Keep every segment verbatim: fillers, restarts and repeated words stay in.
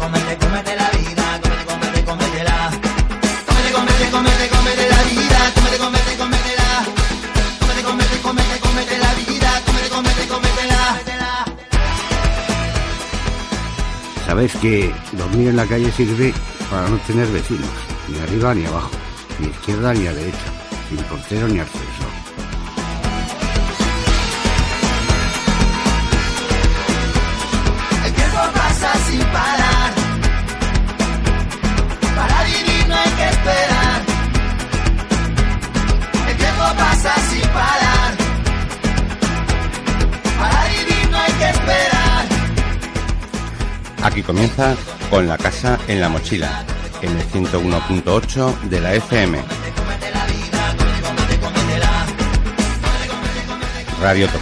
cómete, cómete la vida, cómete, cómete, cómetela. Cómete, cómete, cómete, cómete la vida, cómete, cómete, cómetela. Cómete, cómete, cómete, cómete la vida, cómete, cómete, cómetela. ¿Sabéis que dormir en la calle sirve para no tener vecinos, ni arriba ni abajo, ni a izquierda ni a derecha, ni portero ni ascensor? El tiempo pasa sin parar, para vivir no hay que esperar. El tiempo pasa sin parar, para vivir no hay que esperar. Aquí comienza Con la casa en la mochila, en el ciento uno punto ocho de la F M. Radio Topo.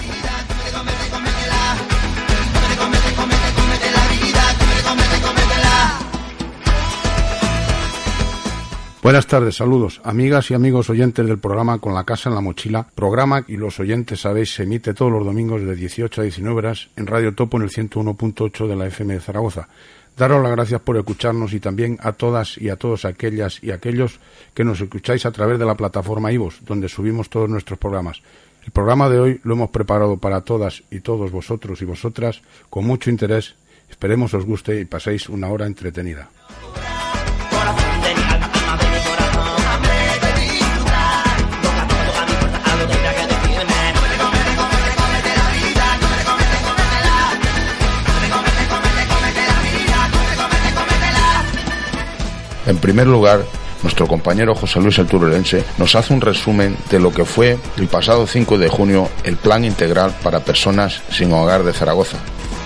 Buenas tardes, saludos, amigas y amigos oyentes del programa Con la casa en la mochila, programa y los oyentes sabéis se emite todos los domingos de dieciocho a diecinueve horas en Radio Topo en el ciento uno punto ocho de la F M de Zaragoza. Daros las gracias por escucharnos y también a todas y a todos aquellas y aquellos que nos escucháis a través de la plataforma iVoox, donde subimos todos nuestros programas. El programa de hoy lo hemos preparado para todas y todos vosotros y vosotras con mucho interés. Esperemos os guste y paséis una hora entretenida. En primer lugar, nuestro compañero José Luis el Turolense nos hace un resumen de lo que fue el pasado cinco de junio el Plan Integral para Personas Sin Hogar de Zaragoza.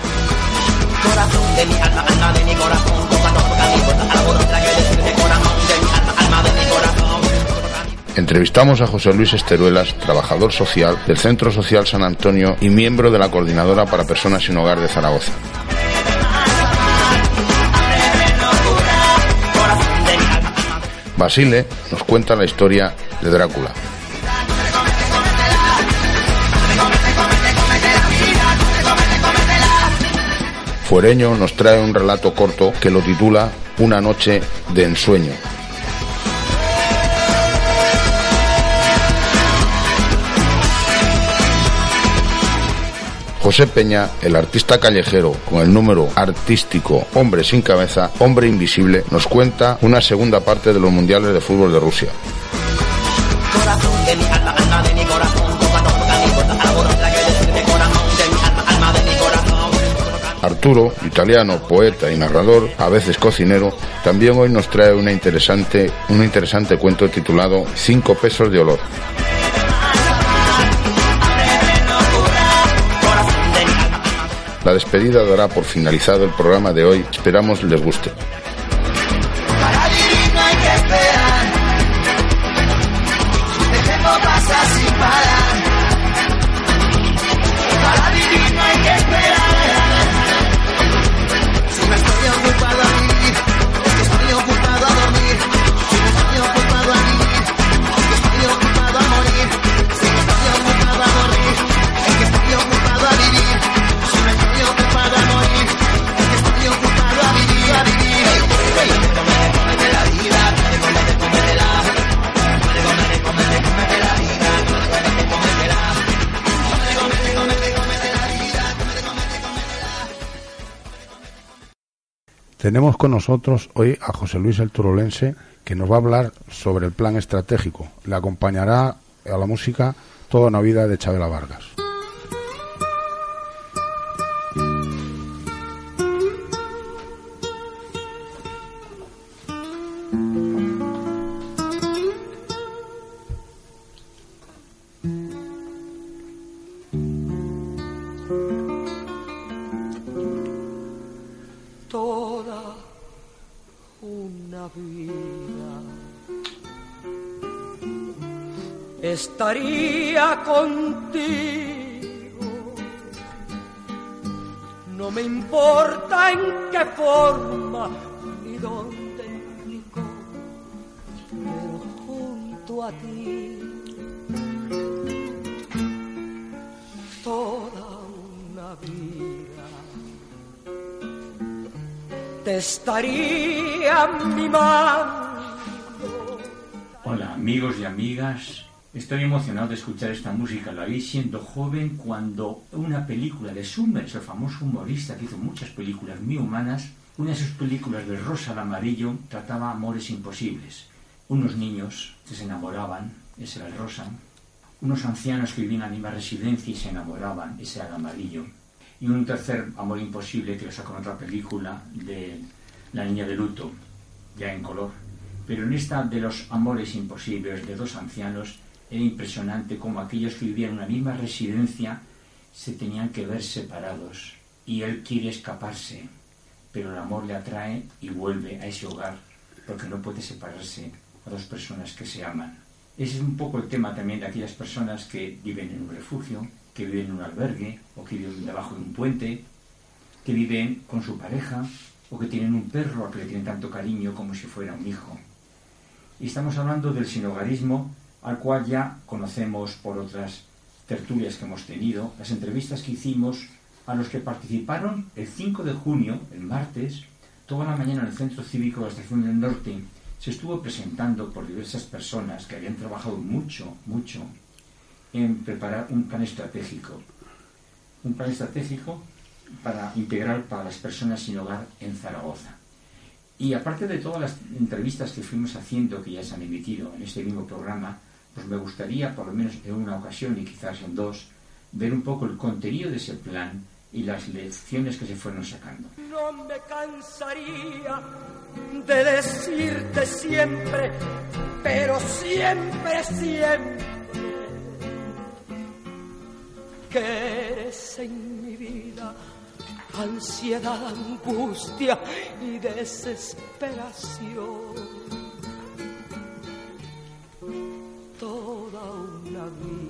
Entrevistamos a José Luis Esteruelas, trabajador social del Centro Social San Antonio y miembro de la Coordinadora para Personas Sin Hogar de Zaragoza. Basile nos cuenta la historia de Drácula. Fuereño nos trae un relato corto que lo titula Una noche de ensueño. José Peña, el artista callejero con el número artístico Hombre sin cabeza, Hombre invisible, nos cuenta una segunda parte de los mundiales de fútbol de Rusia. Arturo, italiano, poeta y narrador, a veces cocinero, también hoy nos trae una interesante, un interesante cuento titulado Cinco pesos de olor. La despedida dará por finalizado el programa de hoy. Esperamos les guste. Para vivir no hay que esperar. El tiempo pasa sin parar. Para vivir no hay que esperar. Si no estoy ocupado a vivir, es que estoy ocupado a dormir. Si no estoy ocupado a vivir, es que estoy ocupado a morir. Si no estoy ocupado a dormir, es que estoy ocupado a vivir. Estoy ocupado a morir, estoy ocupado a vivir, a vivir. Cómete, cómete la vida, cómete, cómetela. Cómete, cómete, cómete la vida, cómete, cómetela. Cómete, cómete, cómete la vida, cómete, cómetela. Tenemos con nosotros hoy a José Luis el Turolense, que nos va a hablar sobre el plan estratégico. Le acompañará a la música Toda una vida de Chabela Vargas. Toda una vida estaría contigo, no me importa en qué forma ni dónde ni cómo, pero junto a ti toda una vida te estaría mimando. Hola amigos y amigas, estoy emocionado de escuchar esta música. La vi siendo joven cuando una película de Summers, el famoso humorista que hizo muchas películas muy humanas, una de sus películas de rosa al amarillo trataba amores imposibles. Unos niños que se enamoraban, ese era el rosa, unos ancianos que vivían en la misma residencia y se enamoraban, ese era el amarillo, y un tercer amor imposible que lo sacó en otra película de La niña de luto, ya en color. Pero en esta de los amores imposibles de dos ancianos era impresionante cómo aquellos que vivían en una misma residencia se tenían que ver separados y él quiere escaparse, pero el amor le atrae y vuelve a ese hogar porque no puede separarse a dos personas que se aman. Ese es un poco el tema también de aquellas personas que viven en un refugio, que viven en un albergue o que viven debajo de un puente, que viven con su pareja o que tienen un perro al que le tienen tanto cariño como si fuera un hijo. Y estamos hablando del sinhogarismo, al cual ya conocemos por otras tertulias que hemos tenido, las entrevistas que hicimos a los que participaron el cinco de junio, el martes, toda la mañana en el Centro Cívico de la Estación del Norte. Se estuvo presentando por diversas personas que habían trabajado mucho, mucho en preparar un plan estratégico. Un plan estratégico para integrar para las personas sin hogar en Zaragoza. Y aparte de todas las entrevistas que fuimos haciendo, que ya se han emitido en este mismo programa, pues me gustaría, por lo menos en una ocasión y quizás en dos, ver un poco el contenido de ese plan y las lecciones que se fueron sacando. No me cansaría de decirte siempre, pero siempre, siempre, que eres en mi vida ansiedad, angustia y desesperación. Toda una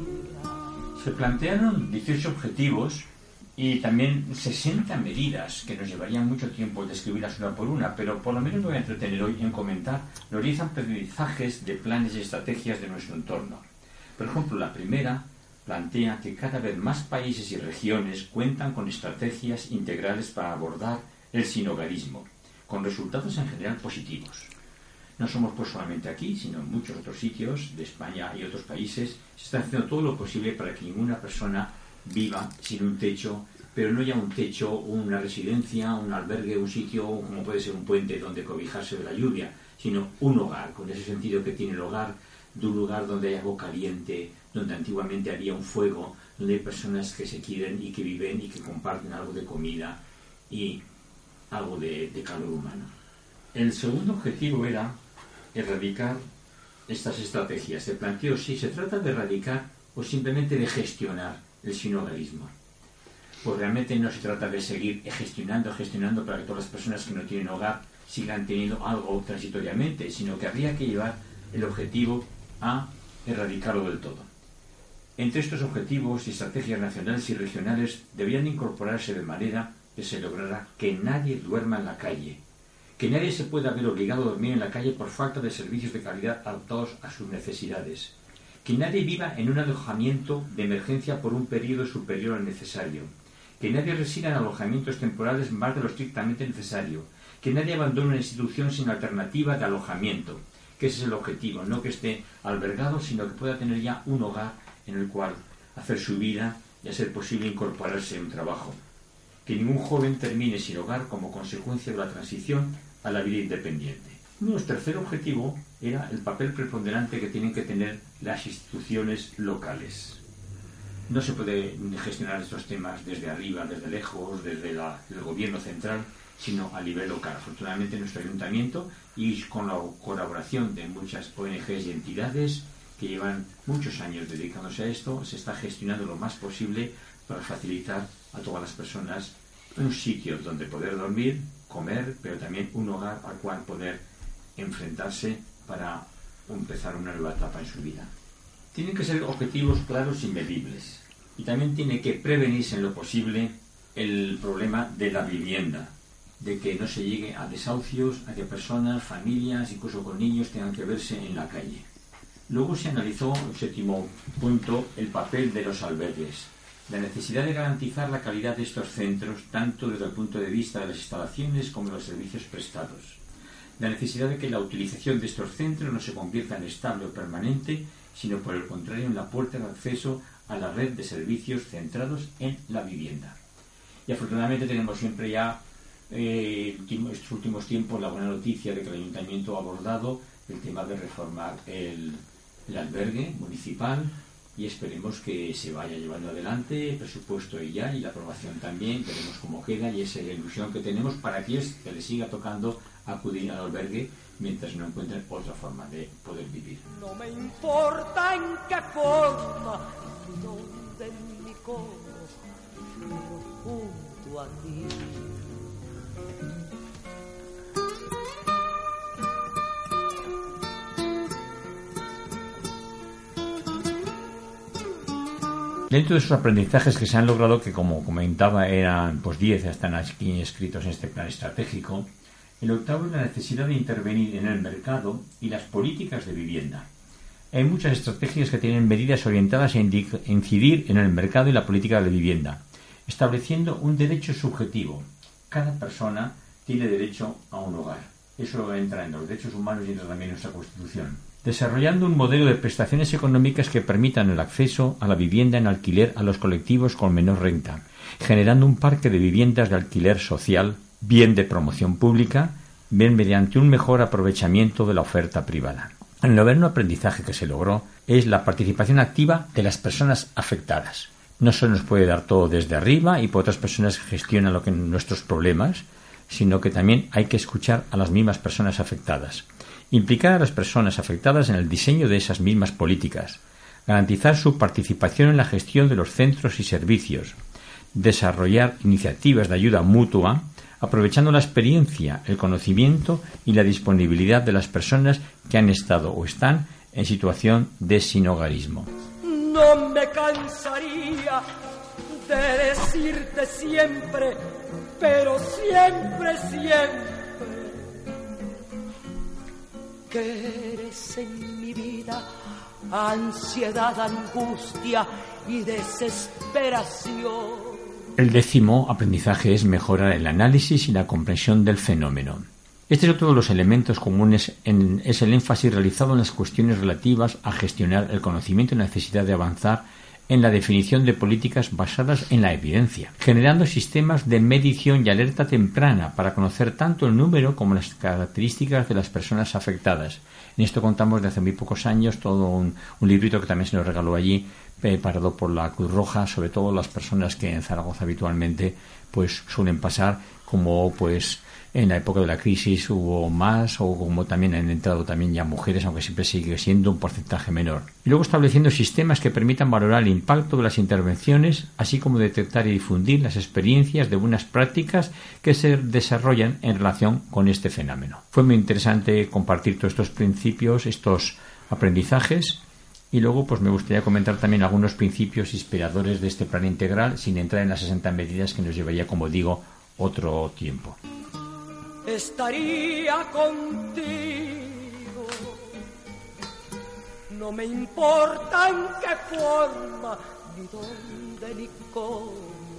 vida. Se plantearon dieciocho objetivos y también sesenta medidas que nos llevarían mucho tiempo describirlas una por una, pero por lo menos me voy a entretener hoy en comentar los diez aprendizajes de planes y estrategias de nuestro entorno. Por ejemplo, la primera plantea que cada vez más países y regiones cuentan con estrategias integrales para abordar el sinhogarismo, con resultados en general positivos. No somos pues solamente aquí, sino en muchos otros sitios de España y otros países. Se está haciendo todo lo posible para que ninguna persona viva sin un techo, pero no ya un techo, una residencia, un albergue, un sitio, como puede ser un puente donde cobijarse de la lluvia, sino un hogar, con ese sentido que tiene el hogar, de un lugar donde hay agua caliente, donde antiguamente había un fuego, donde hay personas que se quieren y que viven y que comparten algo de comida y algo de, de calor humano. El segundo objetivo era erradicar estas estrategias. Se planteó si se trata de erradicar o simplemente de gestionar el sinhogarismo. Pues realmente no se trata de seguir gestionando, gestionando para que todas las personas que no tienen hogar sigan teniendo algo transitoriamente, sino que habría que llevar el objetivo a erradicarlo del todo. Entre estos objetivos y estrategias nacionales y regionales deberían incorporarse de manera que se lograra que nadie duerma en la calle, que nadie se pueda ver obligado a dormir en la calle por falta de servicios de calidad adaptados a sus necesidades, que nadie viva en un alojamiento de emergencia por un periodo superior al necesario, que nadie resida en alojamientos temporales más de lo estrictamente necesario, que nadie abandone una institución sin alternativa de alojamiento, que ese es el objetivo, no que esté albergado, sino que pueda tener ya un hogar en el cual hacer su vida y a ser posible incorporarse en un trabajo. Que ningún joven termine sin hogar como consecuencia de la transición a la vida independiente. Nuestro tercer objetivo era el papel preponderante que tienen que tener las instituciones locales. No se puede gestionar estos temas desde arriba, desde lejos, desde la, el gobierno central, sino a nivel local. Afortunadamente nuestro ayuntamiento, y con la colaboración de muchas O N Ges y entidades que llevan muchos años dedicándose a esto, se está gestionando lo más posible para facilitar a todas las personas un sitio donde poder dormir, comer, pero también un hogar al cual poder enfrentarse para empezar una nueva etapa en su vida. Tienen que ser objetivos claros y medibles. Y también tiene que prevenirse en lo posible el problema de la vivienda, de que no se llegue a desahucios, a que personas, familias, incluso con niños, tengan que verse en la calle. Luego se analizó, el séptimo punto, el papel de los albergues. La necesidad de garantizar la calidad de estos centros, tanto desde el punto de vista de las instalaciones como de los servicios prestados. La necesidad de que la utilización de estos centros no se convierta en estable o permanente, sino por el contrario en la puerta de acceso a la red de servicios centrados en la vivienda. Y afortunadamente tenemos siempre ya, eh, en estos últimos tiempos, la buena noticia de que el Ayuntamiento ha abordado el tema de reformar el, el albergue municipal, y esperemos que se vaya llevando adelante el presupuesto y ya, y la aprobación también. Veremos cómo queda, y esa es la ilusión que tenemos para aquellos que les siga tocando acudir al albergue mientras no encuentren otra forma de poder vivir. No me importa en qué forma, ni dónde ni cómo, pero junto a ti. Dentro de esos aprendizajes que se han logrado, que como comentaba eran pues diez, están aquí escritos en este plan estratégico, el octavo es la necesidad de intervenir en el mercado y las políticas de vivienda. Hay muchas estrategias que tienen medidas orientadas a incidir en el mercado y la política de vivienda, estableciendo un derecho subjetivo. Cada persona tiene derecho a un hogar. Eso entra en los derechos humanos y entra también en nuestra Constitución. Desarrollando un modelo de prestaciones económicas que permitan el acceso a la vivienda en alquiler a los colectivos con menor renta, generando un parque de viviendas de alquiler social, bien de promoción pública, bien mediante un mejor aprovechamiento de la oferta privada. El noveno aprendizaje que se logró es la participación activa de las personas afectadas. No solo nos puede dar todo desde arriba y por otras personas que gestionan lo que nuestros problemas, sino que también hay que escuchar a las mismas personas afectadas. Implicar a las personas afectadas en el diseño de esas mismas políticas, garantizar su participación en la gestión de los centros y servicios, desarrollar iniciativas de ayuda mutua, aprovechando la experiencia, el conocimiento y la disponibilidad de las personas que han estado o están en situación de sinhogarismo. No me cansaría de decirte siempre, pero siempre, siempre, que eres en mi vida ansiedad, angustia y desesperación. El décimo aprendizaje es mejorar el análisis y la comprensión del fenómeno. Este es otro de los elementos comunes, en, es el énfasis realizado en las cuestiones relativas a gestionar el conocimiento y la necesidad de avanzar en la definición de políticas basadas en la evidencia, generando sistemas de medición y alerta temprana para conocer tanto el número como las características de las personas afectadas. En esto contamos de hace muy pocos años todo un, un librito que también se nos regaló allí, preparado por la Cruz Roja, sobre todo las personas que en Zaragoza habitualmente pues suelen pasar, como pues en la época de la crisis hubo más, o como también han entrado también ya mujeres, aunque siempre sigue siendo un porcentaje menor. Y luego estableciendo sistemas que permitan valorar el impacto de las intervenciones, así como detectar y difundir las experiencias de buenas prácticas que se desarrollan en relación con este fenómeno. Fue muy interesante compartir todos estos principios, estos aprendizajes, y luego pues me gustaría comentar también algunos principios inspiradores de este plan integral, sin entrar en las sesenta medidas que nos llevaría, como digo, otro tiempo. Estaría contigo, no me importa en qué forma, ni dónde, ni cómo,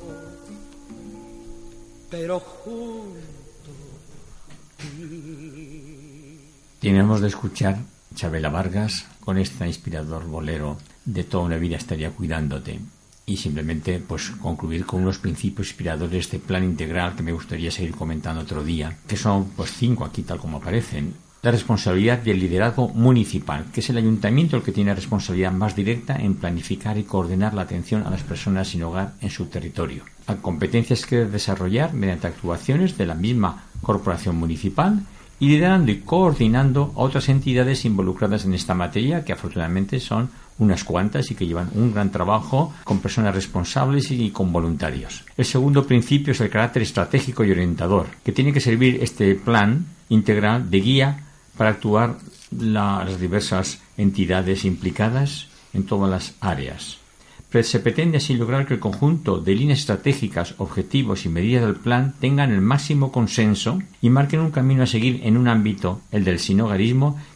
pero junto a ti. Tenemos de escuchar Chabela Vargas con este inspirador bolero de Toda una vida estaría cuidándote. Y simplemente pues concluir con unos principios inspiradores de este plan integral que me gustaría seguir comentando otro día, que son pues cinco aquí tal como aparecen. La responsabilidad y el liderazgo municipal, que es el ayuntamiento el que tiene responsabilidad más directa en planificar y coordinar la atención a las personas sin hogar en su territorio. Las competencias que debe desarrollar mediante actuaciones de la misma corporación municipal y liderando y coordinando a otras entidades involucradas en esta materia, que afortunadamente son unas cuantas y que llevan un gran trabajo con personas responsables y con voluntarios. El segundo principio es el carácter estratégico y orientador, que tiene que servir este plan integral de guía para actuar la, las diversas entidades implicadas en todas las áreas. Pero se pretende así lograr que el conjunto de líneas estratégicas, objetivos y medidas del plan tengan el máximo consenso y marquen un camino a seguir en un ámbito, el del sinhogarismo,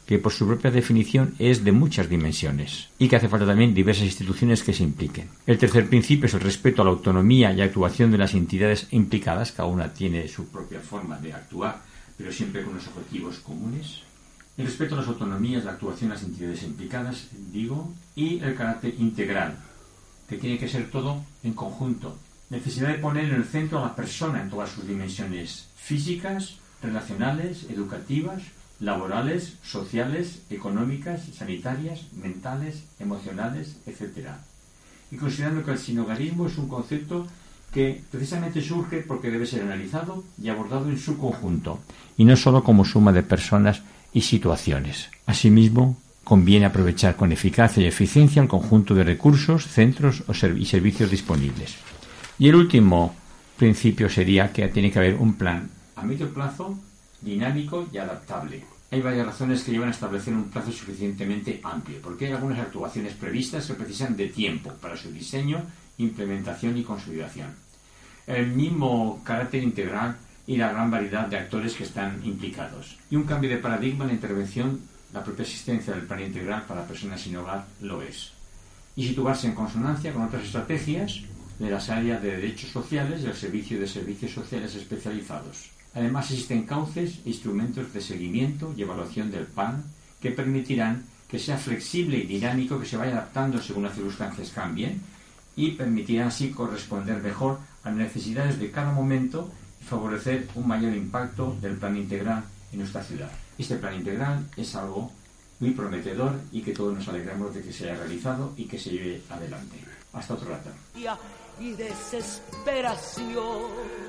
que por su propia definición es de muchas dimensiones y que hace falta también diversas instituciones que se impliquen. El tercer principio es el respeto a la autonomía y actuación de las entidades implicadas. Cada una tiene su propia forma de actuar, pero siempre con los objetivos comunes. El respeto a las autonomías, la actuación de las entidades implicadas, digo, y el carácter integral, que tiene que ser todo en conjunto. Necesidad de poner en el centro a la persona en todas sus dimensiones físicas, relacionales, educativas, laborales, sociales, económicas, sanitarias, mentales, emocionales, etcétera. Y considerando que el sinhogarismo es un concepto que precisamente surge porque debe ser analizado y abordado en su conjunto, y no solo como suma de personas y situaciones. Asimismo, conviene aprovechar con eficacia y eficiencia el conjunto de recursos, centros y servicios disponibles. Y el último principio sería que tiene que haber un plan a medio plazo, dinámico y adaptable. Hay varias razones que llevan a establecer un plazo suficientemente amplio, porque hay algunas actuaciones previstas que precisan de tiempo para su diseño, implementación y consolidación. El mismo carácter integral y la gran variedad de actores que están implicados. Y un cambio de paradigma en la intervención, la propia existencia del plan integral para personas sin hogar lo es. Y situarse en consonancia con otras estrategias de las áreas de derechos sociales y el servicio de servicios sociales especializados. Además, existen cauces e instrumentos de seguimiento y evaluación del plan que permitirán que sea flexible y dinámico, que se vaya adaptando según las circunstancias cambien y permitirán así corresponder mejor a las necesidades de cada momento y favorecer un mayor impacto del plan integral en nuestra ciudad. Este plan integral es algo muy prometedor y que todos nos alegramos de que se haya realizado y que se lleve adelante. Hasta otro rato. Y desesperación,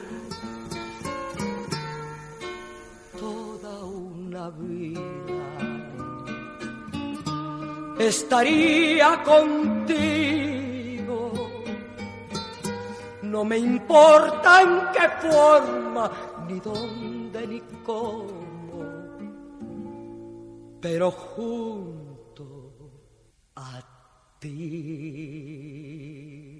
toda una vida estaría contigo. No me importa en qué forma, ni dónde, ni cómo, pero junto a ti.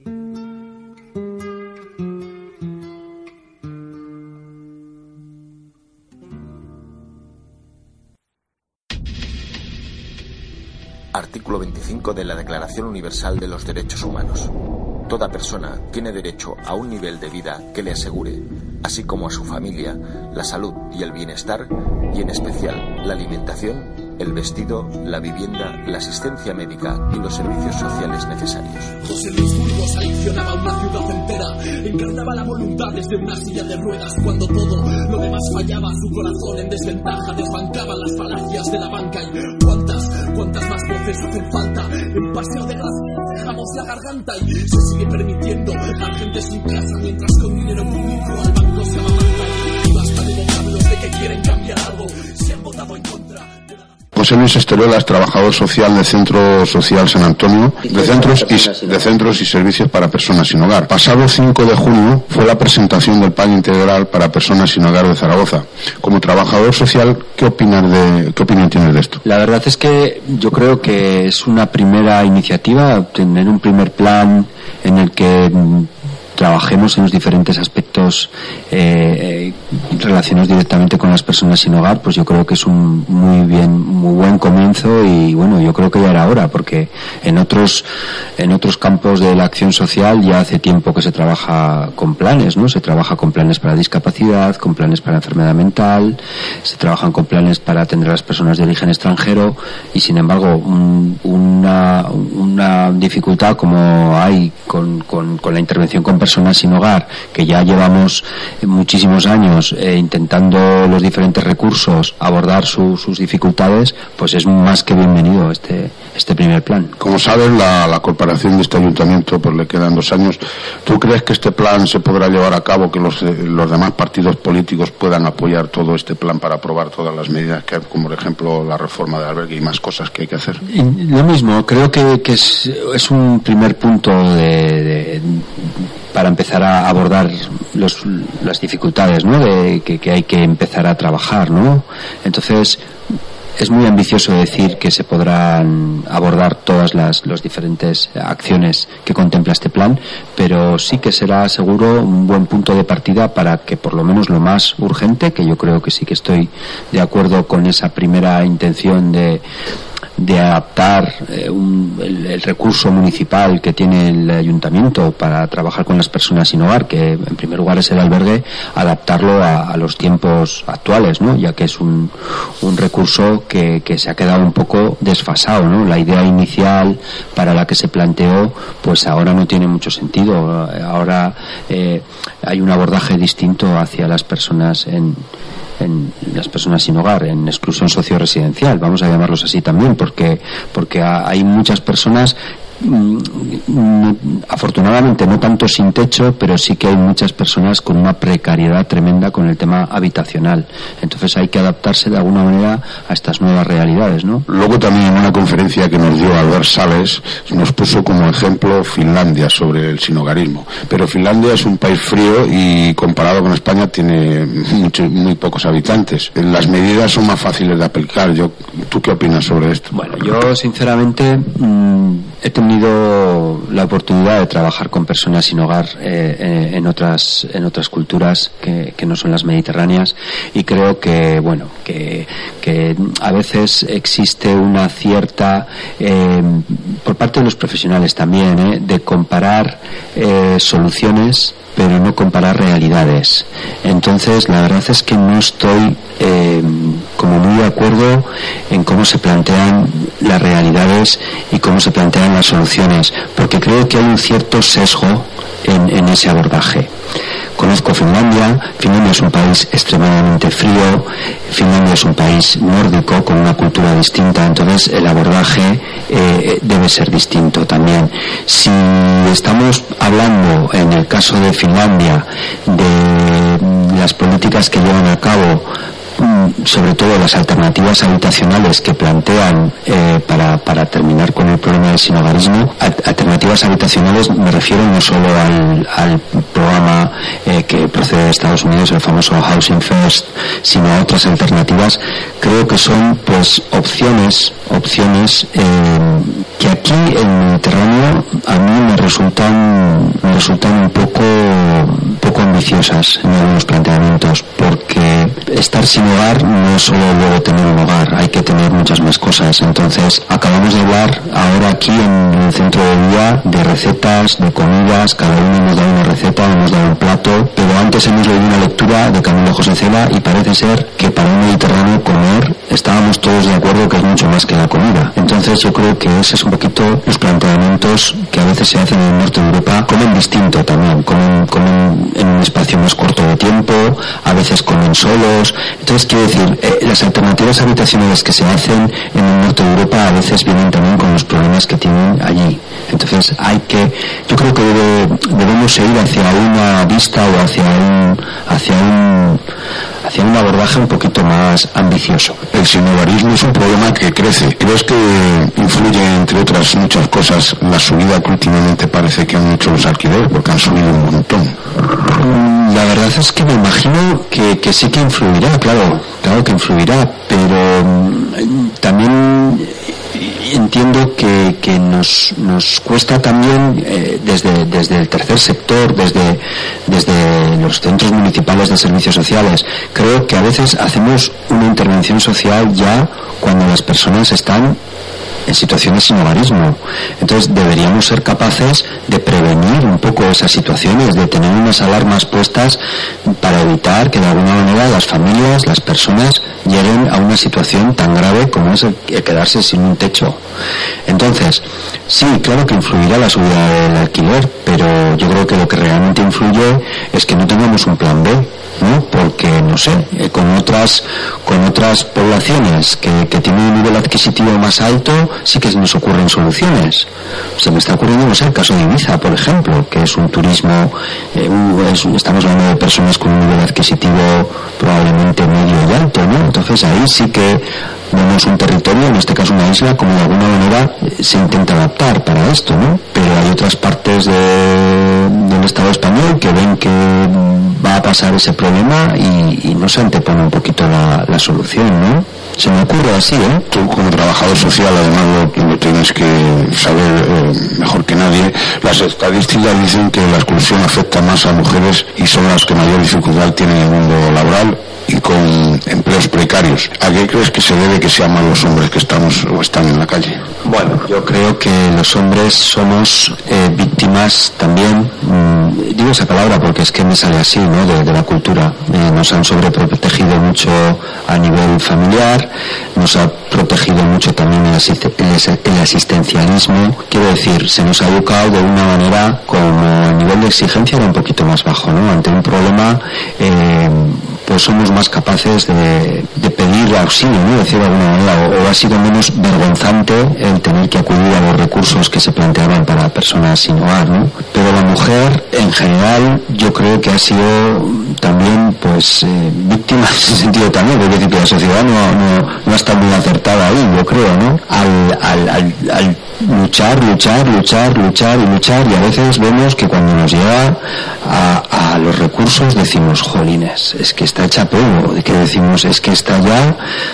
Artículo veinticinco de la Declaración Universal de los Derechos Humanos. Toda persona tiene derecho a un nivel de vida que le asegure, así como a su familia, la salud y el bienestar, y en especial la alimentación, el vestido, la vivienda, la asistencia médica y los servicios sociales necesarios. José Luis Burgos aleccionaba una ciudad entera, encarnaba la voluntad desde una silla de ruedas. Cuando todo lo demás fallaba, su corazón en desventaja desbancaba las falacias de la banca. Y cuántas, cuántas más voces hacen falta en paseo de gracia, dejamos la garganta y se sigue permitiendo a gente sin casa mientras con dinero público al banco se amamanta. Y basta de vocablos de que quieren cambiar algo, se han votado en contra de la... José Luis Esteruela es trabajador social del Centro Social San Antonio, de centros y, de centros y servicios para personas sin hogar. Pasado cinco de junio fue la presentación del Plan Integral para Personas sin Hogar de Zaragoza. Como trabajador social, ¿qué opinas de, qué opinión tienes de esto? La verdad es que yo creo que es una primera iniciativa, tener un primer plan en el que trabajemos en los diferentes aspectos eh, relacionados directamente con las personas sin hogar, pues yo creo que es un muy bien, muy buen comienzo y bueno, yo creo que ya era hora, porque en otros en otros campos de la acción social ya hace tiempo que se trabaja con planes, ¿no? Se trabaja con planes para discapacidad, con planes para enfermedad mental, se trabajan con planes para atender a las personas de origen extranjero y sin embargo un, una una dificultad como hay con, con, con la intervención con personas personas sin hogar, que ya llevamos muchísimos años eh, intentando los diferentes recursos abordar su, sus dificultades, pues es más que bienvenido este este primer plan. Como sabes, la, la corporación de este ayuntamiento pues le quedan dos años. ¿Tú crees que este plan se podrá llevar a cabo, que los, los demás partidos políticos puedan apoyar todo este plan para aprobar todas las medidas, que como por ejemplo la reforma del albergue y más cosas que hay que hacer? Y lo mismo, creo que, que es, es un primer punto de, de para empezar a abordar los, las dificultades, ¿no? De que, que hay que empezar a trabajar, ¿no? Entonces, es muy ambicioso decir que se podrán abordar todas las los diferentes acciones que contempla este plan, pero sí que será seguro un buen punto de partida para que por lo menos lo más urgente, que yo creo que sí que estoy de acuerdo con esa primera intención de de adaptar eh, un, el, el recurso municipal que tiene el ayuntamiento para trabajar con las personas sin hogar, que en primer lugar es el albergue, adaptarlo a, a los tiempos actuales, ¿no? Ya que es un, un recurso que, que se ha quedado un poco desfasado, ¿no? La idea inicial para la que se planteó, pues ahora no tiene mucho sentido. Ahora eh, hay un abordaje distinto hacia las personas en en las personas sin hogar, en exclusión socio-residencial, vamos a llamarlos así también, porque porque hay muchas personas, afortunadamente no tanto sin techo, pero sí que hay muchas personas con una precariedad tremenda con el tema habitacional. Entonces hay que adaptarse de alguna manera a estas nuevas realidades, ¿no? Luego también en una conferencia que nos dio Albert Sales nos puso como ejemplo Finlandia sobre el sinhogarismo. Pero Finlandia es un país frío y comparado con España tiene mucho, muy pocos habitantes. Las medidas son más fáciles de aplicar. Yo, ¿tú qué opinas sobre esto? Bueno, yo sinceramente mmm, he tenido la oportunidad de trabajar con personas sin hogar eh, en otras en otras culturas que, que no son las mediterráneas, y creo que bueno que, que a veces existe una cierta eh, por parte de los profesionales también eh, de comparar eh, soluciones pero no comparar realidades. Entonces la verdad es que no estoy eh, como muy de acuerdo en cómo se plantean las realidades y cómo se plantean las soluciones, porque creo que hay un cierto sesgo en, en ese abordaje. Conozco Finlandia. Finlandia es un país extremadamente frío. Finlandia es un país nórdico con una cultura distinta, entonces el abordaje eh, debe ser distinto también. Si estamos hablando en el caso de Finlandia de las políticas que llevan a cabo, sobre todo las alternativas habitacionales que plantean eh, para, para terminar con el problema del sinhogarismo, alternativas habitacionales me refiero no solo al, al programa eh, que procede de Estados Unidos, el famoso Housing First, sino a otras alternativas. Creo que son pues opciones opciones eh, que aquí en el Mediterráneo a mí me resultan me resultan un poco un poco ambiciosas en algunos planteamientos, porque estar sin hogar no es solo luego tener un hogar, hay que tener muchas más cosas. Entonces acabamos de hablar ahora aquí en el centro de día de recetas, de comidas, cada uno hemos dado una receta, hemos dado un plato, pero antes hemos leído una lectura de Camilo José Cela y parece ser que para un mediterráneo comer estábamos todos de acuerdo que es mucho más que la comida. Entonces yo creo que ese es un poquito los planteamientos que a veces se hacen en el norte de Europa. Comen distinto también, comen, comen en un espacio más corto de tiempo, a veces comen solos. Entonces quiero decir, eh, las alternativas habitacionales que se hacen en el norte de Europa a veces vienen también con los problemas que tienen allí. Entonces hay que, yo creo que debe, debemos ir hacia una vista o hacia un, hacia un, hacia un abordaje un poquito más ambicioso. El sinhogarismo es un problema que crece. ¿Crees que influye, entre otras muchas cosas, la subida que últimamente parece que han hecho los alquileres, porque han subido un montón? La verdad es que me imagino que, que sí que influirá, claro, claro que influirá, pero um, también entiendo que, que nos, nos cuesta también eh, desde, desde el tercer sector, desde, desde los centros municipales de servicios sociales. Creo que a veces hacemos una intervención social ya cuando las personas están en situaciones sin hogarismo. Entonces deberíamos ser capaces de prevenir un poco esas situaciones, de tener unas alarmas puestas para evitar que de alguna manera las familias, las personas lleguen a una situación tan grave como es el quedarse sin un techo. Entonces, sí, claro que influirá la subida del alquiler, pero yo creo que lo que realmente influye es que no tengamos un plan B, ¿no? Porque, no sé, eh, con otras con otras poblaciones que, que tienen un nivel adquisitivo más alto, sí que se nos ocurren soluciones. Se me está ocurriendo, no sé, el caso de Ibiza, por ejemplo, que es un turismo, eh, un, es, estamos hablando de personas con un nivel adquisitivo probablemente medio y alto, ¿no? Entonces ahí sí que vemos un territorio, en este caso una isla, como de alguna manera se intenta adaptar para esto, ¿no? Pero hay otras partes de, del Estado español que ven que va a pasar ese problema y, y no se antepone un poquito la, la solución, ¿no? Se me ocurre así, ¿eh? Tú como trabajador social, además lo, lo tienes que saber eh, mejor que nadie. Las estadísticas dicen que la exclusión afecta más a mujeres y son las que mayor dificultad tienen en el mundo laboral y con empleos precarios. ¿A qué crees que se debe que sean más los hombres que estamos o están en la calle? Bueno, yo creo que los hombres somos eh, víctimas también, mmm, digo esa palabra porque es que me sale así, ¿no?, de, de la cultura. Eh, nos han sobreprotegido mucho a nivel familiar, nos ha protegido mucho también el, asist- el, el asistencialismo. Quiero decir, se nos ha educado de una manera como el nivel de exigencia era un poquito más bajo, ¿no? Ante un problema, eh, pues somos más capaces de, de pedir auxilio, ¿no?, decir de alguna manera, o, o ha sido menos vergonzante el tener que acudir a los recursos que se planteaban para personas sin hogar, ¿no? Pero la mujer, en general, yo creo que ha sido también, pues, eh, víctima en ese sentido también, porque decir que la sociedad no, no, no está muy acertada ahí, yo creo, ¿no? Al, al, al, al luchar, luchar, luchar, luchar y luchar, y a veces vemos que cuando nos llega a, a los recursos decimos, jolines, es que está hecha polvo, de que decimos, es que está ya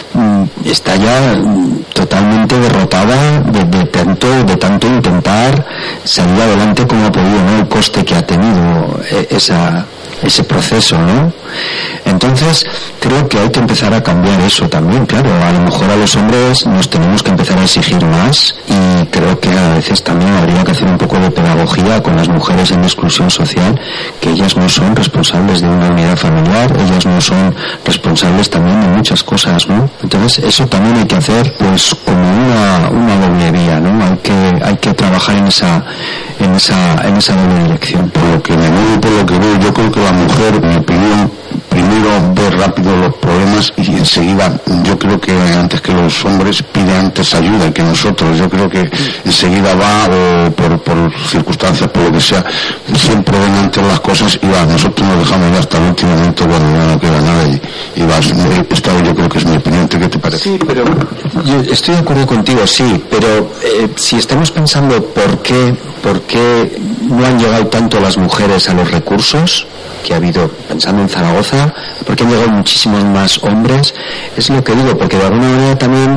está ya totalmente derrotada de, de tanto de tanto intentar salir adelante como ha podido, ¿no?, el coste que ha tenido esa ese proceso, ¿no? Entonces creo que hay que empezar a cambiar eso también, claro. A lo mejor a los hombres nos tenemos que empezar a exigir más, y creo que a veces también habría que hacer un poco de pedagogía con las mujeres en exclusión social, que ellas no son responsables de una unidad familiar, ellas no son responsables también de muchas cosas, ¿no? Entonces eso también hay que hacer, pues, como una una doble vía, ¿no? Hay que hay que trabajar en esa en esa en esa doble dirección. Por lo que me veo, por lo que veo, yo creo que la mujer, en mi opinión, primero ve rápido los problemas y enseguida, yo creo que antes que los hombres pide antes ayuda que nosotros. Yo creo que enseguida va, o por, por circunstancias, por lo que sea, siempre ven antes las cosas y va. Nosotros nos dejamos ya hasta el último momento cuando ya no queda nada y, y vas. Esto yo creo que es mi opinión. ¿Qué te parece? Sí, pero yo estoy de acuerdo contigo, sí, pero eh, si estamos pensando por qué, por qué no han llegado tanto las mujeres a los recursos que ha habido, pensando en Zaragoza, porque han llegado muchísimos más hombres, es lo que digo, porque de alguna manera también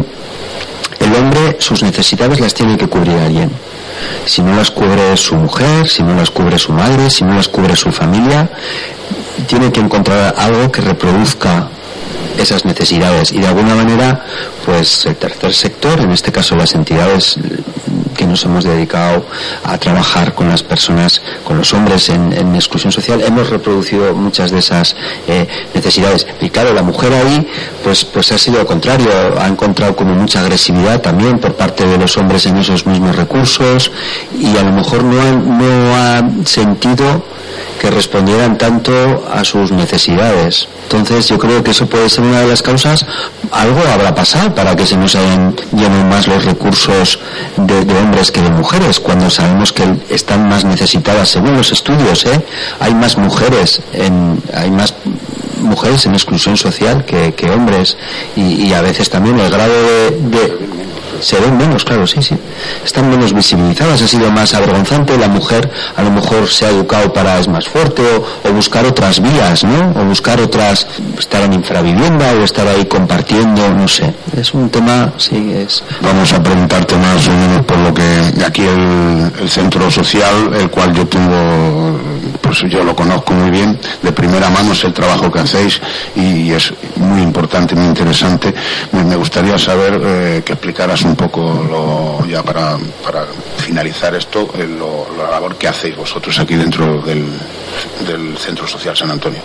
el hombre sus necesidades las tiene que cubrir alguien. Si no las cubre su mujer, si no las cubre su madre, si no las cubre su familia, tiene que encontrar algo que reproduzca esas necesidades, y de alguna manera pues el tercer sector, en este caso las entidades que nos hemos dedicado a trabajar con las personas, con los hombres en, en exclusión social, hemos reproducido muchas de esas eh, necesidades. Y claro, la mujer ahí pues pues ha sido lo contrario, ha encontrado como mucha agresividad también por parte de los hombres en esos mismos recursos, y a lo mejor no ha, no ha sentido que respondieran tanto a sus necesidades. Entonces yo creo que eso puede ser una de las causas. Algo habrá pasado para que se nos hayan llenado más los recursos de, de hombres que de mujeres, cuando sabemos que están más necesitadas, según los estudios, ¿eh? Hay más mujeres en, hay más mujeres en exclusión social que, que hombres, y, y a veces también el grado de, de se ven menos, claro, sí, sí, están menos visibilizadas, ha sido más avergonzante. La mujer a lo mejor se ha educado para es más fuerte, o, o buscar otras vías, ¿no? O buscar otras, estar en infravivienda o estar ahí compartiendo, no sé, es un tema, sí, es. Vamos a preguntarte más o menos por lo que aquí el, el centro social, el cual yo tengo, pues yo lo conozco muy bien, de primera mano, es el trabajo que hacéis y es muy importante, muy interesante. Me, me gustaría saber eh, que explicaras un poco, lo, ya para, para finalizar esto, eh, lo, la labor que hacéis vosotros aquí dentro del, del Centro Social San Antonio.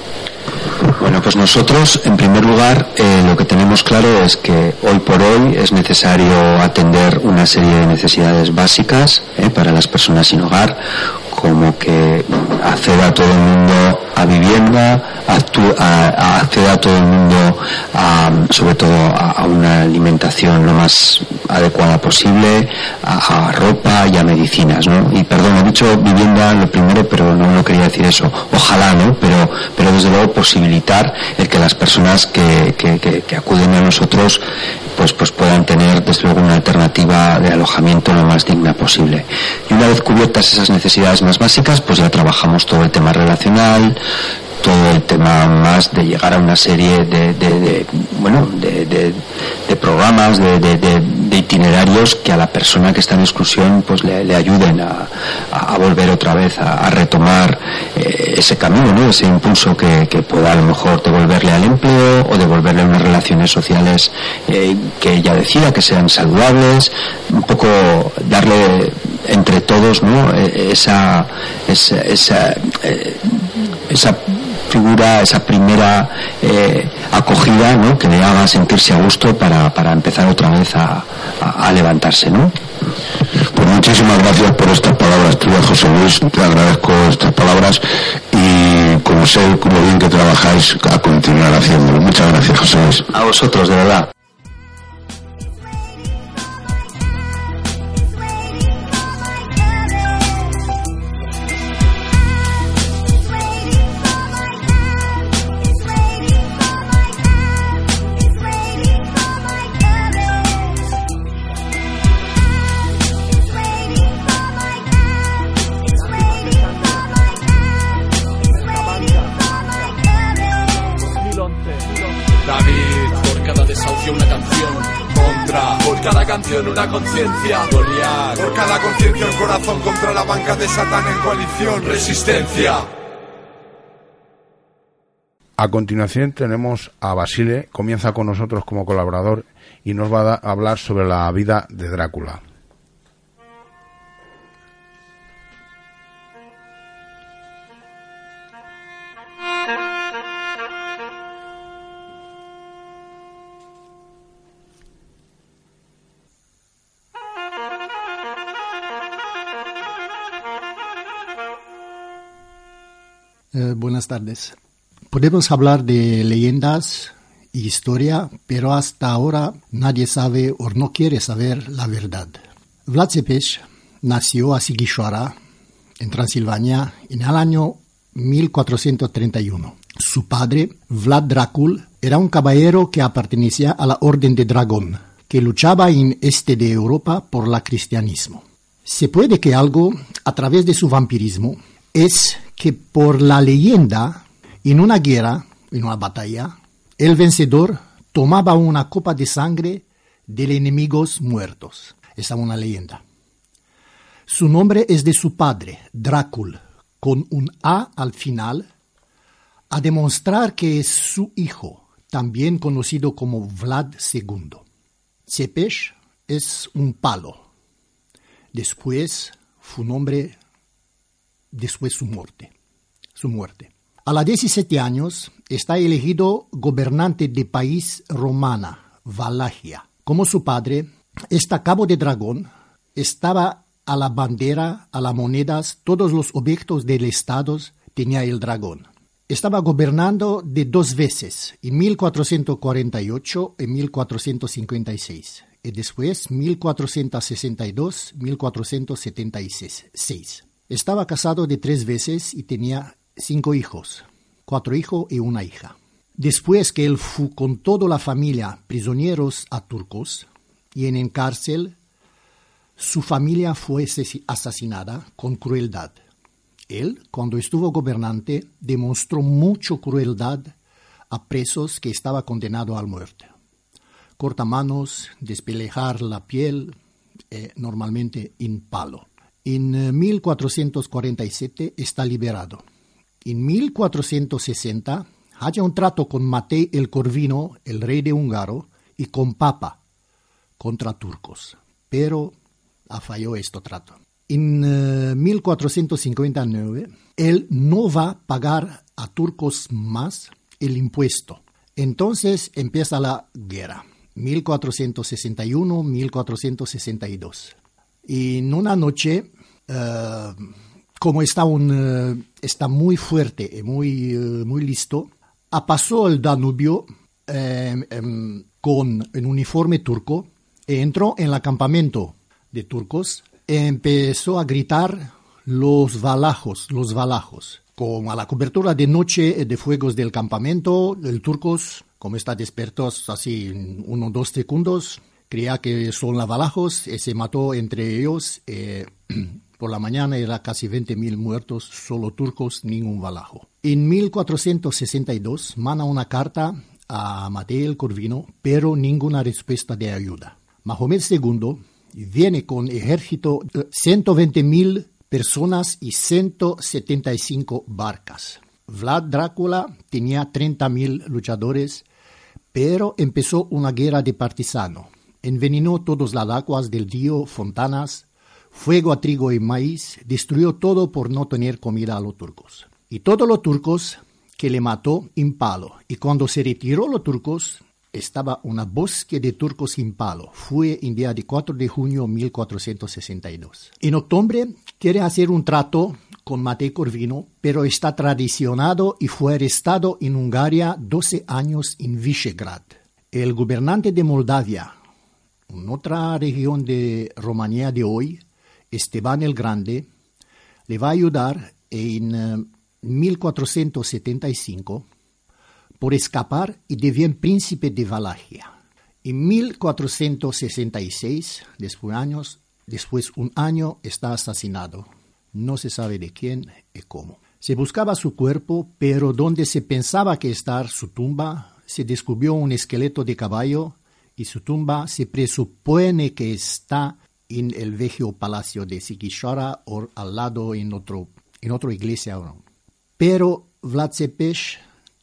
Bueno, pues nosotros, en primer lugar, eh, lo que tenemos claro es que hoy por hoy es necesario atender una serie de necesidades básicas eh, para las personas sin hogar, como que acceda a todo el mundo a vivienda, actú- a, a acceda a todo el mundo a, sobre todo a, a una alimentación lo más adecuada posible, a, a ropa y a medicinas, ¿no? Y perdón, he dicho vivienda lo primero, pero no, no quería decir eso. Ojalá, ¿no? Pero, pero desde luego posibilitar el que las personas que, que, que, que acuden a nosotros pues pues puedan tener desde luego una alternativa de alojamiento lo más digna posible. Y una vez cubiertas esas necesidades más básicas, pues ya trabajamos todo el tema relacional, todo el tema más de llegar a una serie de, de, de bueno, de, de, de programas, de, de, de, de itinerarios que a la persona que está en exclusión pues le, le ayuden a, a volver otra vez a, a retomar eh, ese camino, ¿no? Ese impulso que, que pueda a lo mejor devolverle al empleo o devolverle unas relaciones sociales eh, que ella decida que sean saludables, un poco darle entre todos, ¿no? esa esa esa, eh, esa figura, esa primera eh, acogida, ¿no? Que le haga sentirse a gusto para, para empezar otra vez a, a, a levantarse, ¿no? Pues muchísimas gracias por estas palabras tuyas, José Luis, te agradezco estas palabras y como sé lo bien que trabajáis, a continuar haciéndolo. Muchas gracias, José Luis. A vosotros, de verdad. Una conciencia, Goliat. Por cada conciencia el corazón contra la banca de Satán en coalición, resistencia. A continuación tenemos a Basile, comienza con nosotros como colaborador y nos va a hablar sobre la vida de Drácula. Eh, buenas tardes. Podemos hablar de leyendas y historia, pero hasta ahora nadie sabe o no quiere saber la verdad. Vlad Tepes nació a Sighișoara, en Transilvania, en el año mil cuatrocientos treinta y uno. Su padre, Vlad Dracul, era un caballero que pertenecía a la Orden de Dragón, que luchaba en este de Europa por el cristianismo. Se puede que algo, a través de su vampirismo, es que por la leyenda, en una guerra, en una batalla, el vencedor tomaba una copa de sangre de enemigos muertos. Esa es una leyenda. Su nombre es de su padre, Dracul, con un A al final, a demostrar que es su hijo, también conocido como Vlad segundo. Tepes es un palo. Después, su nombre después su muerte. Su muerte. A los diecisiete años está elegido gobernante de país romana, Valaquia. Como su padre, este cabo de dragón estaba a la bandera, a las monedas, todos los objetos del estado tenía el dragón. Estaba gobernando de dos veces, en mil cuatrocientos cuarenta y ocho y mil cuatrocientos cincuenta y seis, y después mil cuatrocientos sesenta y dos y mil cuatrocientos setenta y seis. Estaba casado de tres veces y tenía cinco hijos, cuatro hijos y una hija. Después que él fue con toda la familia prisioneros a turcos y en cárcel, su familia fue asesinada con crueldad. Él, cuando estuvo gobernante, demostró mucha crueldad a presos que estaban condenados a muerte. Cortamanos, despellejar la piel, eh, normalmente en palo. En mil cuatrocientos cuarenta y siete está liberado. En mil cuatrocientos sesenta haya un trato con Matei el Corvino, el rey de Húngaro, y con Papa contra turcos, pero falló este trato. En uh, mil cuatrocientos cincuenta y nueve él no va a pagar a turcos más el impuesto. Entonces empieza la guerra, mil cuatrocientos sesenta y uno a mil cuatrocientos sesenta y dos. Y en una noche, uh, como está, un, uh, está muy fuerte y muy, uh, muy listo, pasó el Danubio eh, eh, con un uniforme turco e entró en el campamento de turcos e empezó a gritar los valajos, los valajos. Con a la cobertura de noche de fuegos del campamento, el turcos, como está despertos así en uno o dos segundos, creía que son los valajos y se mató entre ellos. Eh, por la mañana era casi veinte mil muertos, solo turcos, ningún valajo. En mil cuatrocientos sesenta y dos manda una carta a Mateo Corvino, pero ninguna respuesta de ayuda. Mahomet segundo viene con ejército de ciento veinte mil personas y ciento setenta y cinco barcas. Vlad Drácula tenía treinta mil luchadores, pero empezó una guerra de partisano. Envenenó todas las aguas del río Fontanas, fuego a trigo y maíz, destruyó todo por no tener comida a los turcos. Y todos los turcos que le mató en palo. Y cuando se retiró los turcos, estaba una bosque de turcos sin palo. Fue en día de cuatro de junio de mil cuatrocientos sesenta y dos. En octubre quiere hacer un trato con Mateo Corvino, pero está traicionado y fue arrestado en Hungría doce años en Visegrad. El gobernante de Moldavia, en otra región de Rumanía de hoy, Esteban el Grande, le va a ayudar en uh, mil cuatrocientos setenta y cinco por escapar y devient príncipe de Valaquia. En mil cuatrocientos sesenta y seis, después, años, después un año, está asesinado. No se sabe de quién y cómo. Se buscaba su cuerpo, pero donde se pensaba que estar su tumba, se descubrió un esqueleto de caballo y su tumba se presupone que está en el viejo palacio de Sighișoara o al lado en, otro, en otra iglesia. Pero Vlad Țepeș,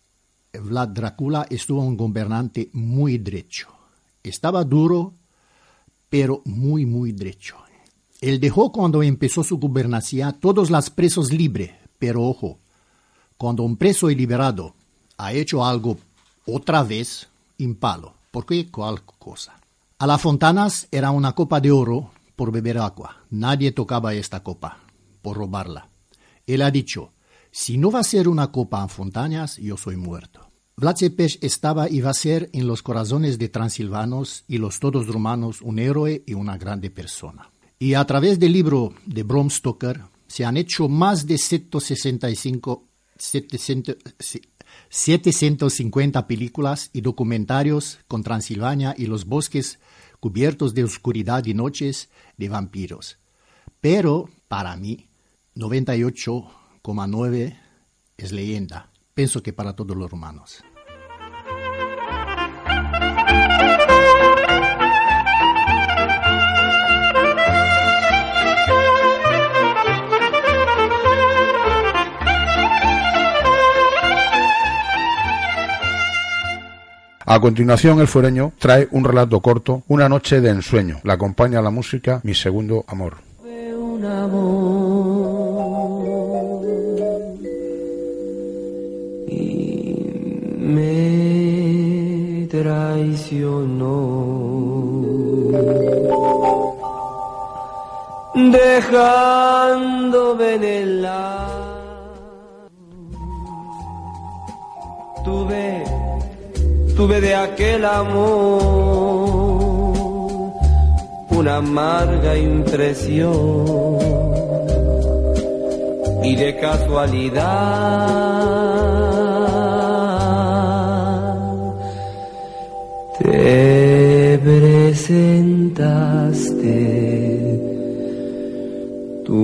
Vlad Drácula, estuvo un gobernante muy derecho. Estaba duro, pero muy, muy derecho. Él dejó cuando empezó su gobernación todos los presos libres, pero ojo, cuando un preso es liberado ha hecho algo otra vez, impalo. ¿Por qué? ¿Cuál cosa? A las Fontanas era una copa de oro por beber agua. Nadie tocaba esta copa por robarla. Él ha dicho, si no va a ser una copa en Fontanas, yo soy muerto. Vlad Țepeș estaba y va a ser en los corazones de transilvanos y los todos romanos un héroe y una grande persona. Y a través del libro de Bram Stoker se han hecho más de ciento sesenta y cinco, setecientos cincuenta películas y documentarios con Transilvania y los bosques cubiertos de oscuridad y noches de vampiros. Pero, para mí, noventa y ocho coma nueve es leyenda. Pienso que para todos los romanos. A continuación, el fuereño trae un relato corto, Una noche de ensueño. La acompaña la música Mi segundo amor. Un amor y me traicionó, dejándome en el lado. Tuve Tuve de aquel amor una amarga impresión y de casualidad te presentaste tú.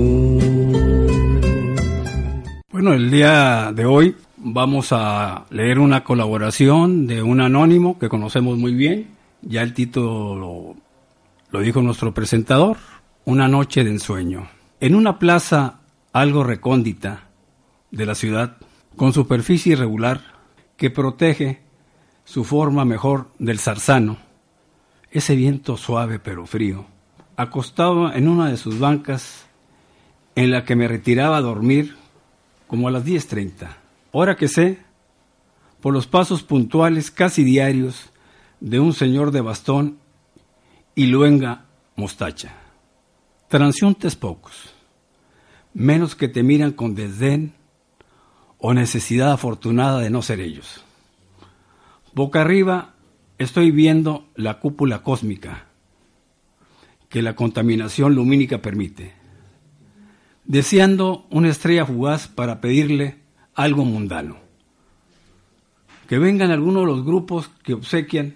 Bueno, el día de hoy vamos a leer una colaboración de un anónimo que conocemos muy bien. Ya el título lo, lo dijo nuestro presentador, Una noche de ensueño. En una plaza algo recóndita de la ciudad, con superficie irregular que protege su forma mejor del zarzano, ese viento suave pero frío, acostado en una de sus bancas en la que me retiraba a dormir como a las diez treinta. Hora que sé, por los pasos puntuales casi diarios de un señor de bastón y luenga mostacha. Transeúntes pocos, menos que te miran con desdén o necesidad afortunada de no ser ellos. Boca arriba estoy viendo la cúpula cósmica que la contaminación lumínica permite, deseando una estrella fugaz para pedirle algo mundano. Que vengan algunos de los grupos que obsequian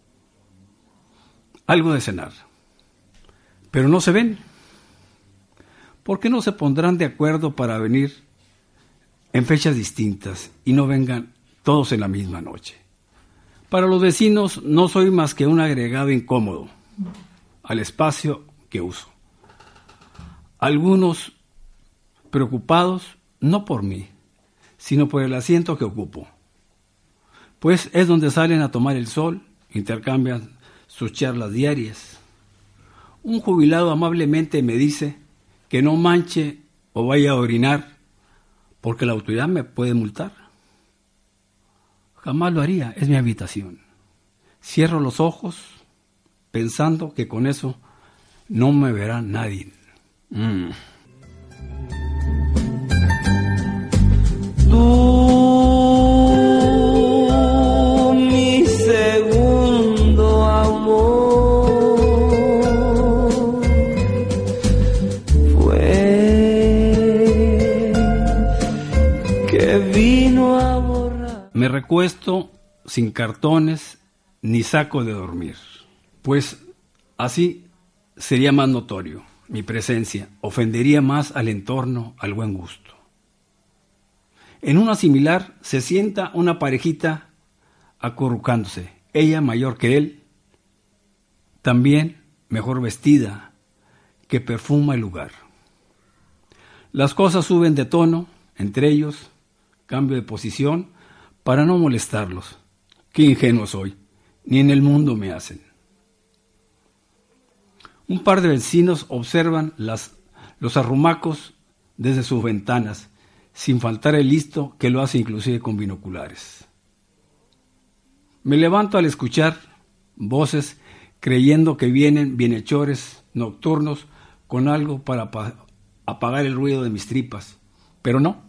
algo de cenar. Pero no se ven. ¿Por qué no se pondrán de acuerdo para venir en fechas distintas y no vengan todos en la misma noche? Para los vecinos no soy más que un agregado incómodo al espacio que uso. Algunos preocupados no por mí, sino por el asiento que ocupo, pues es donde salen a tomar el sol, intercambian sus charlas diarias. Un jubilado amablemente me dice que no manche o vaya a orinar, porque la autoridad me puede multar. Jamás lo haría, es mi habitación. Cierro los ojos pensando que con eso no me verá nadie. Mm. Tú, mi segundo amor, fue que vino a borrar. Me recuesto sin cartones ni saco de dormir, pues así sería más notorio. Mi presencia ofendería más al entorno, al buen gusto. En una similar se sienta una parejita acurrucándose, ella mayor que él, también mejor vestida, que perfuma el lugar. Las cosas suben de tono, entre ellos, cambio de posición, para no molestarlos. Qué ingenuo soy, ni en el mundo me hacen. Un par de vecinos observan las, los arrumacos desde sus ventanas, sin faltar el listo que lo hace inclusive con binoculares. Me levanto al escuchar voces creyendo que vienen bienhechores nocturnos con algo para apa- apagar el ruido de mis tripas, pero no.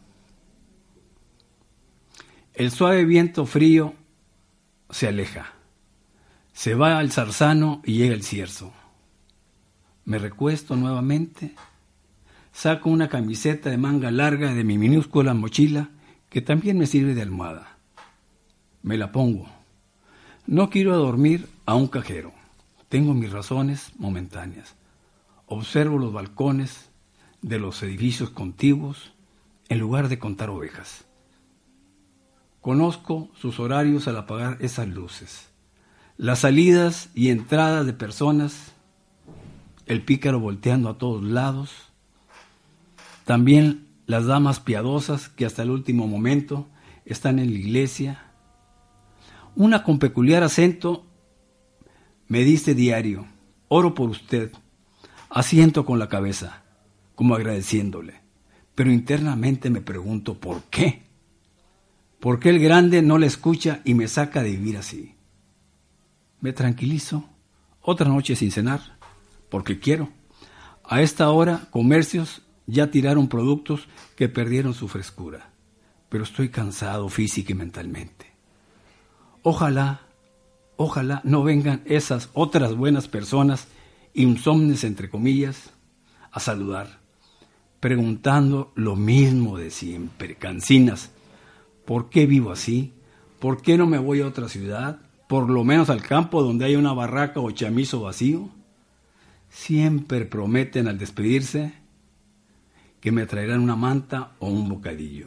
El suave viento frío se aleja, se va al zarzano y llega el cierzo. Me recuesto nuevamente, saco una camiseta de manga larga de mi minúscula mochila que también me sirve de almohada. Me la pongo. No quiero dormir a un cajero. Tengo mis razones momentáneas. Observo los balcones de los edificios contiguos en lugar de contar ovejas. Conozco sus horarios al apagar esas luces. Las salidas y entradas de personas, el pícaro volteando a todos lados, también las damas piadosas que hasta el último momento están en la iglesia. Una con peculiar acento me dice diario: oro por usted. Asiento con la cabeza, como agradeciéndole, pero internamente me pregunto ¿por qué? ¿Por qué el grande no la escucha y me saca de vivir así? Me tranquilizo, otra noche sin cenar, porque quiero. A esta hora, comercios ya tiraron productos que perdieron su frescura, pero estoy cansado física y mentalmente. Ojalá, ojalá no vengan esas otras buenas personas, insomnes entre comillas, a saludar, preguntando lo mismo de siempre, cansinas. ¿Por qué vivo así? ¿Por qué no me voy a otra ciudad? Por lo menos al campo donde haya una barraca o chamizo vacío. Siempre prometen al despedirse que me traerán una manta o un bocadillo.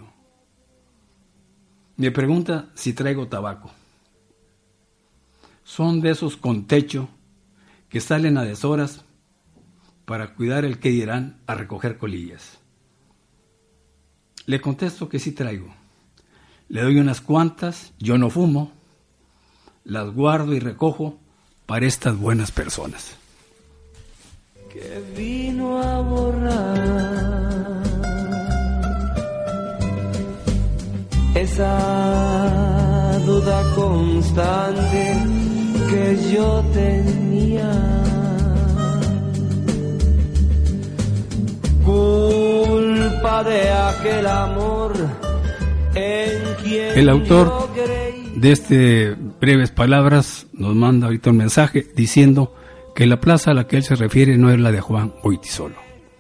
Me pregunta si traigo tabaco. Son de esos con techo que salen a deshoras para cuidar el que dirán a recoger colillas. Le contesto que sí traigo. Le doy unas cuantas, yo no fumo, las guardo y recojo para estas buenas personas. Que vino a borrar esa duda constante que yo tenía. Culpa de aquel amor en quien el autor de este breves palabras nos manda ahorita un mensaje diciendo que la plaza a la que él se refiere no es la de Juan Goytisolo.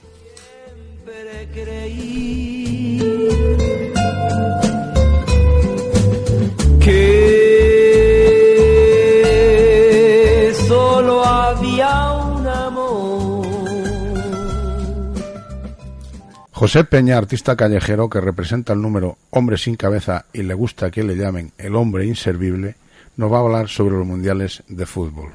Que solo había un amor. José Peña, artista callejero que representa el número Hombre sin cabeza y le gusta que le llamen el hombre inservible, nos va a hablar sobre los mundiales de fútbol.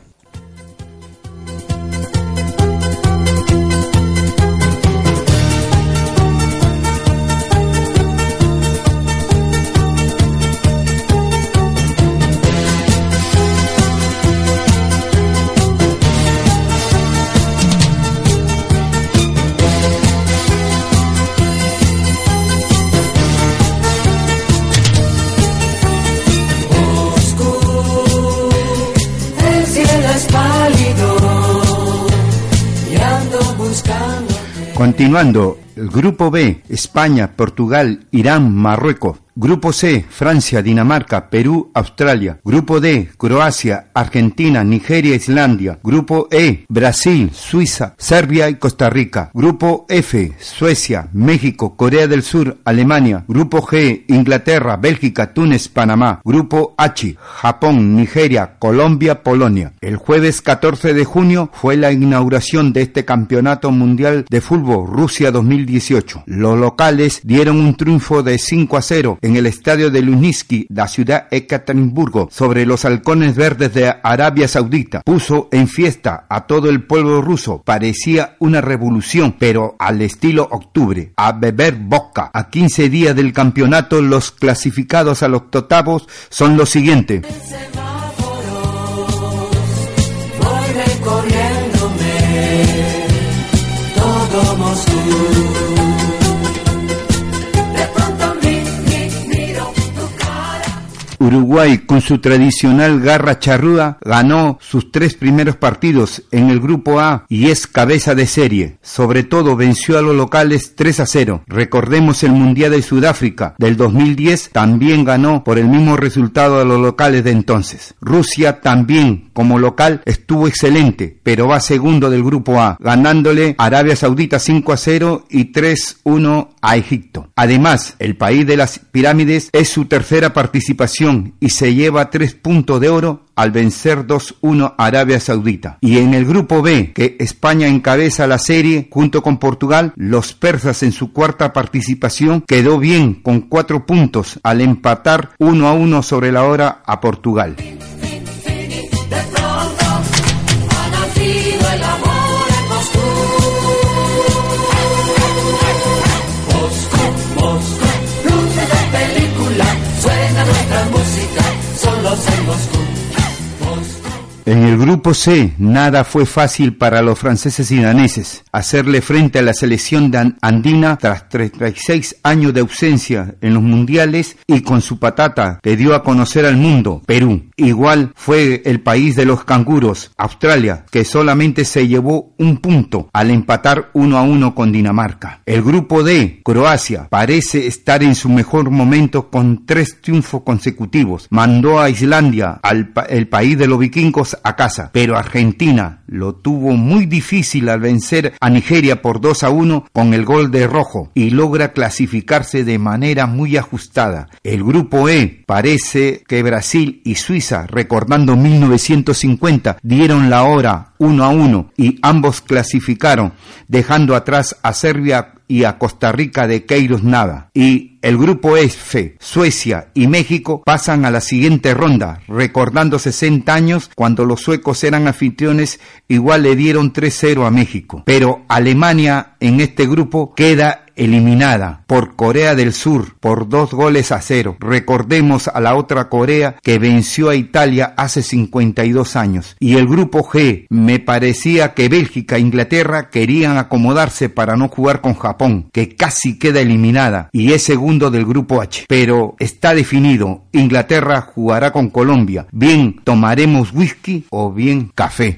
Continuando, el Grupo B, España, Portugal, Irán, Marruecos. Grupo C, Francia, Dinamarca, Perú, Australia. Grupo D, Croacia, Argentina, Nigeria, Islandia. Grupo E, Brasil, Suiza, Serbia y Costa Rica. Grupo F, Suecia, México, Corea del Sur, Alemania. Grupo G, Inglaterra, Bélgica, Túnez, Panamá. Grupo H, Japón, Nigeria, Colombia, Polonia. El jueves catorce de junio fue la inauguración de este Campeonato Mundial de Fútbol Rusia dos mil dieciocho. Los locales dieron un triunfo de cinco a cero en el estadio de Luzhniki, la ciudad de Ekaterimburgo, sobre los halcones verdes de Arabia Saudita. Puso en fiesta a todo el pueblo ruso. Parecía una revolución, pero al estilo octubre. A beber vodka. A quince días del campeonato, los clasificados a los octavos son los siguientes. Voy recorriéndome todo Moscú. Uruguay, con su tradicional garra charrúa, ganó sus tres primeros partidos en el Grupo A y es cabeza de serie. Sobre todo venció a los locales tres a cero. Recordemos el Mundial de Sudáfrica del dos mil diez, también ganó por el mismo resultado a los locales de entonces. Rusia también, como local, estuvo excelente, pero va segundo del Grupo A, ganándole a Arabia Saudita cinco a cero y tres a uno a Egipto. Además, el país de las pirámides es su tercera participación y se lleva tres puntos de oro al vencer dos a uno a Arabia Saudita. Y en el Grupo B, que España encabeza la serie junto con Portugal, los persas en su cuarta participación quedó bien con cuatro puntos al empatar uno a uno sobre la hora a Portugal. En el Grupo C, nada fue fácil para los franceses y daneses. Hacerle frente a la selección andina tras treinta y seis años de ausencia en los mundiales y con su patata que dio a conocer al mundo, Perú. Igual fue el país de los canguros, Australia, que solamente se llevó un punto al empatar uno a uno con Dinamarca. El Grupo D, Croacia, parece estar en su mejor momento con tres triunfos consecutivos. Mandó a Islandia, al pa- el país de los vikingos, a casa, pero Argentina lo tuvo muy difícil al vencer a Nigeria por dos a uno con el gol de Rojo y logra clasificarse de manera muy ajustada. El Grupo E, parece que Brasil y Suiza, recordando mil novecientos cincuenta, dieron la hora uno a uno y ambos clasificaron, dejando atrás a Serbia y a Costa Rica de Queiroz Nada. Y el Grupo F, Suecia y México pasan a la siguiente ronda, recordando sesenta años cuando los suecos eran anfitriones, igual le dieron tres cero a México. Pero Alemania en este grupo queda eliminada por Corea del Sur por dos goles a cero. Recordemos a la otra Corea que venció a Italia hace cincuenta y dos años. Y el Grupo G, me parecía que Bélgica e Inglaterra querían acomodarse para no jugar con Japón, que casi queda eliminada y es segundo del Grupo H. Pero está definido, Inglaterra jugará con Colombia. Bien tomaremos whisky o bien café.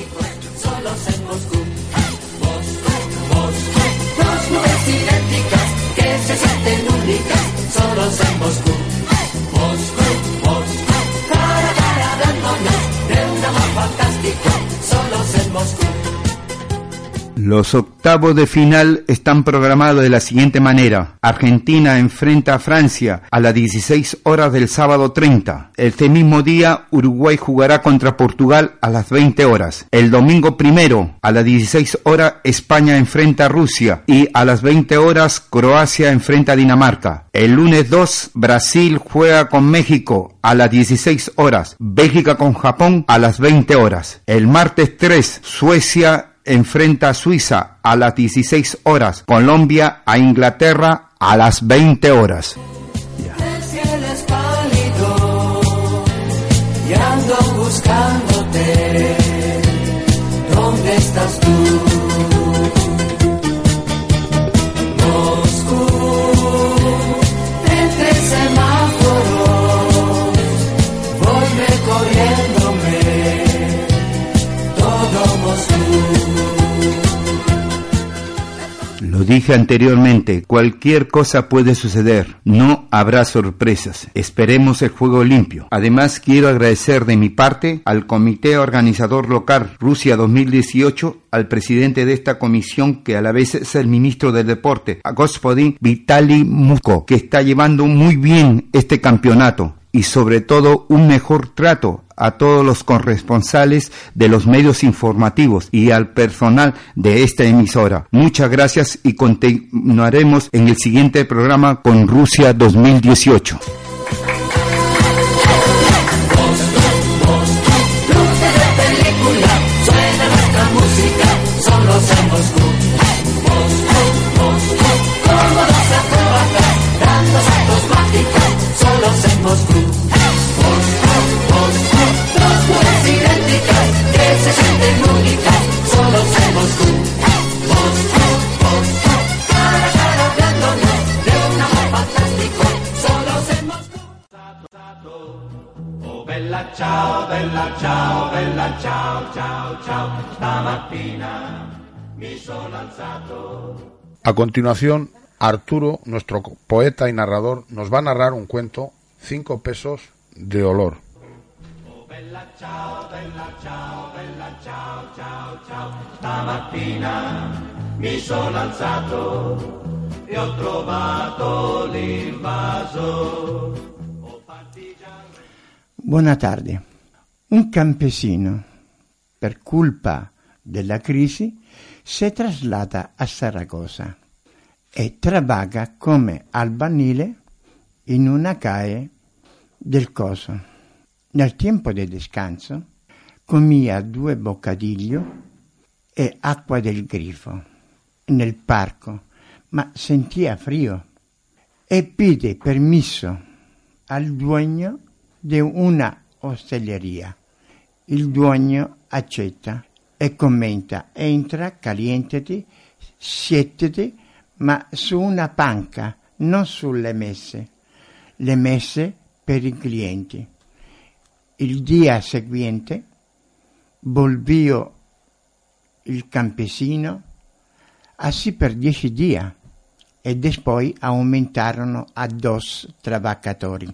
Solos en Moscú, Moscú, Moscú, cara a cara hablándonos de un amor fantástico, solos en Moscú. Los octavos de final están programados de la siguiente manera. Argentina enfrenta a Francia a las dieciséis horas del sábado treinta. Este mismo día, Uruguay jugará contra Portugal a las veinte horas. El domingo primero, a las dieciséis horas, España enfrenta a Rusia y a las veinte horas, Croacia enfrenta a Dinamarca. El lunes dos, Brasil juega con México a las dieciséis horas. Bélgica con Japón a las veinte horas. El martes tres, Suecia enfrenta a Suiza a las dieciséis horas, Colombia a Inglaterra a las veinte horas. El cielo es pálido y ando buscándote. ¿Dónde estás tú? Moscú, entre semáforos, voy recorriéndome todo Moscú. Lo dije anteriormente, cualquier cosa puede suceder, no habrá sorpresas, esperemos el juego limpio. Además, quiero agradecer de mi parte al Comité Organizador Local Rusia dos mil dieciocho, al presidente de esta comisión, que a la vez es el ministro del deporte, a Gospodin Vitaly Musko, que está llevando muy bien este campeonato, y sobre todo un mejor trato a todos los corresponsales de los medios informativos y al personal de esta emisora. Muchas gracias y continuaremos en el siguiente programa con Rusia dos mil dieciocho. Ciao, bella ciao, bella ciao, ciao, ciao. Stamattina mi sono alzato. A continuación, Arturo, nuestro poeta y narrador, nos va a narrar un cuento, Cinco pesos de olor. Oh, bella ciao, bella ciao, bella ciao, ciao, ciao. Stamattina mi sono alzato e ho trovato l'invaso. Buona tarde. Un campesino, per colpa della crisi, si traslada a Saragossa e lavora come albanile in una calle del coso. Nel tempo di descanso comia due boccadillo e acqua del grifo nel parco, ma sentia frio e pide permesso al dueño di una ostelleria. Il dueño accetta e commenta: entra, calientati, siédete, ma su una panca, non sulle messe. Le messe per i clienti. Il dia seguente volvió il campesino así per dieci giorni e después aumentarono a dos trabajatori.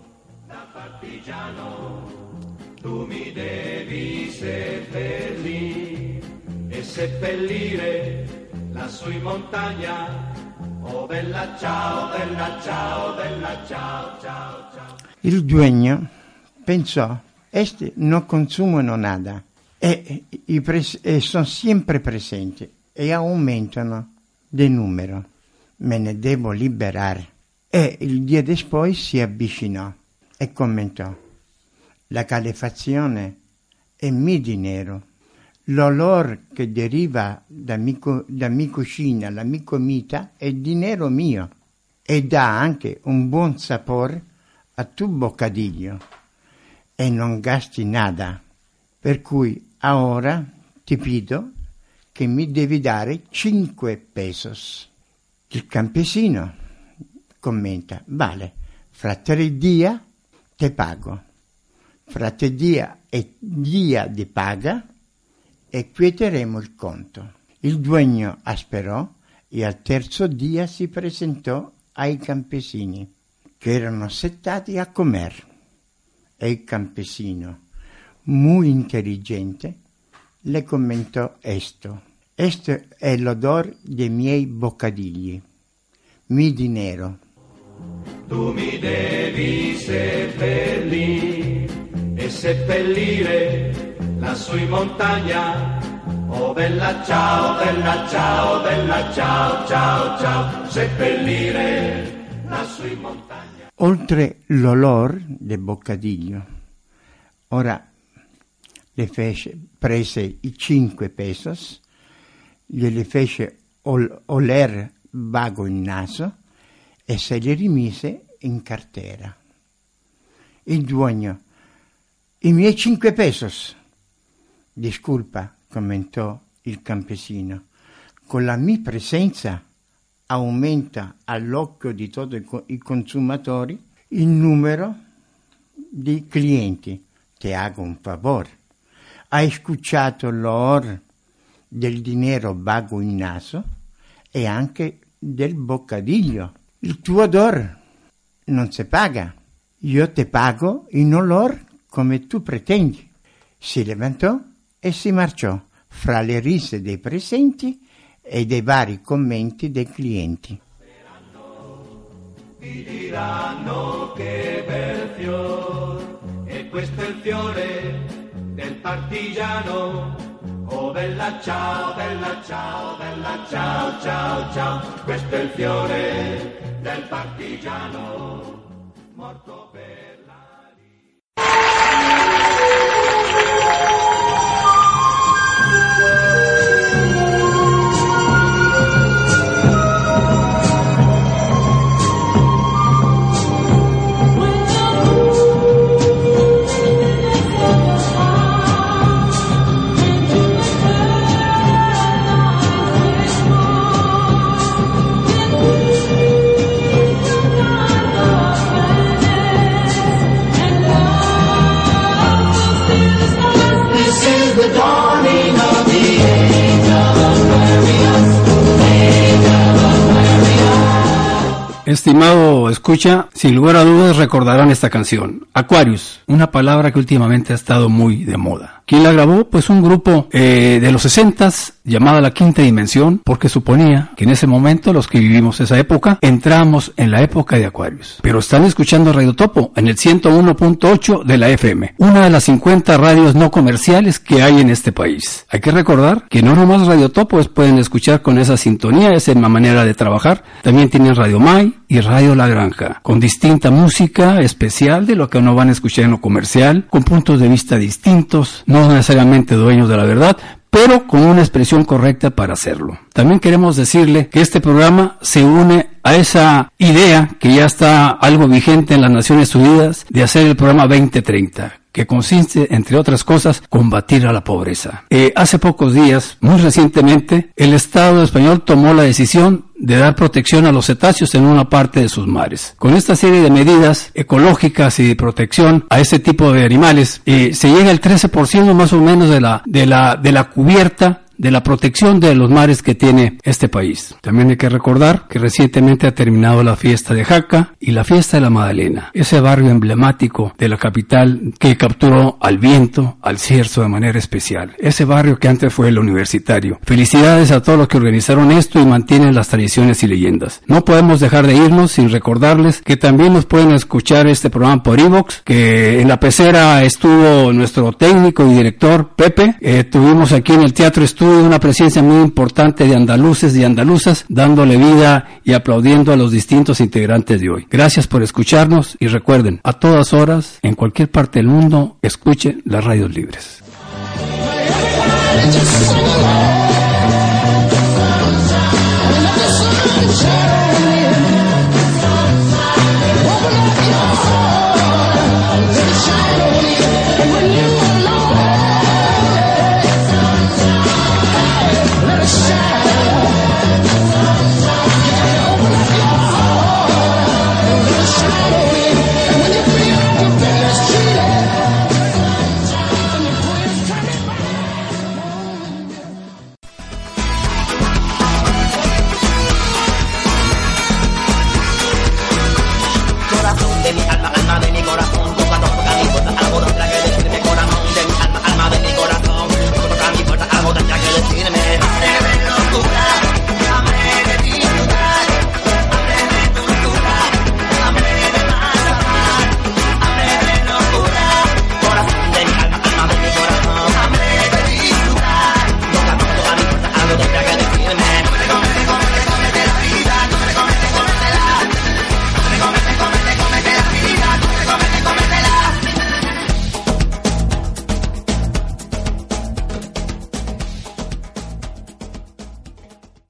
Tu mi devi seppellire e seppellire lassù in montagna. Oh bella ciao, bella ciao, bella ciao, ciao, ciao. Il dueño pensò: este no consumano nada e, e, pres- e sono sempre presenti e aumentano di numero. Me ne devo liberare. E il dia después si avvicinò e commentò: la calefaccione è mio dinero. L'olor che deriva da mia, da mia cucina, la mia comita, è dinero mio e dà anche un buon sapore a tu boccadiglio e non gasti nada. Per cui ora ti pido che mi devi dare cinque pesos. Il campesino commenta: vale, fra tre dia te pago. Fra tre dia e dia di paga e quieteremo il conto. Il dueño asperò e al terzo dia si presentò ai campesini, che erano settati a comer. E il campesino, muy intelligente, le commentò esto Este è l'odore dei miei boccadigli, mi dinero. Tu mi devi seppellire e seppellire lassù in montagna. Oh bella ciao, bella ciao, bella ciao, ciao, ciao, seppellire lassù in montagna. Oltre l'olor del boccadiglio, ora le fece, prese i cinque pesos, glieli fece ol, oler vago il naso e se li rimise in cartera. Il dueño, i miei cinque pesos. Disculpa, commentò il campesino, con la mia presenza aumenta all'occhio di tutti i consumatori il numero di clienti. Ti hago un favore. Hai scucciato l'odore del dinero vago in naso e anche del boccadiglio. Il tuo odore non si paga. Io ti pago in olor come tu pretendi. Si levantò e si marciò fra le risse dei presenti e dei vari commenti dei clienti. Mi diranno che bel fior, e questo è il fiore del partigiano. Oh bella ciao, bella ciao, bella ciao, ciao, ciao, questo è il fiore del partigiano, morto per la vita. Estimado escucha, sin lugar a dudas recordarán esta canción, Aquarius, una palabra que últimamente ha estado muy de moda. ¿Quién la grabó? Pues un grupo eh, de los sesentas llamada La Quinta Dimensión, porque suponía que en ese momento los que vivimos esa época entramos en la época de Aquarius. Pero están escuchando Radio Topo en el ciento uno punto ocho de la F M, una de las cincuenta radios no comerciales que hay en este país. Hay que recordar que no nomás Radio Topo pueden escuchar con esa sintonía, esa es la manera de trabajar. También tienen Radio May y Radio La Granja, con distinta música especial de lo que no van a escuchar en lo comercial, con puntos de vista distintos, no necesariamente dueños de la verdad, pero con una expresión correcta para hacerlo. También queremos decirle que este programa se une a esa idea que ya está algo vigente en las Naciones Unidas de hacer el programa veinte treinta, que consiste, entre otras cosas, combatir a la pobreza. Eh, hace pocos días, muy recientemente, el Estado español tomó la decisión de dar protección a los cetáceos en una parte de sus mares. Con esta serie de medidas ecológicas y de protección a este tipo de animales, eh, se llega al trece por ciento más o menos de la, de la, de la cubierta de la protección de los mares que tiene este país. También hay que recordar que recientemente ha terminado la fiesta de Jaca y la fiesta de la Magdalena, ese barrio emblemático de la capital que capturó al viento, al cierzo de manera especial, ese barrio que antes fue el Universitario. Felicidades a todos los que organizaron esto y mantienen las tradiciones y leyendas. No podemos dejar de irnos sin recordarles que también nos pueden escuchar este programa por iVoox, que en la pecera estuvo nuestro técnico y director Pepe. Eh, tuvimos aquí en el Teatro Estudio una presencia muy importante de andaluces y andaluzas, dándole vida y aplaudiendo a los distintos integrantes de hoy. Gracias por escucharnos y recuerden, a todas horas, en cualquier parte del mundo, escuchen las radios libres.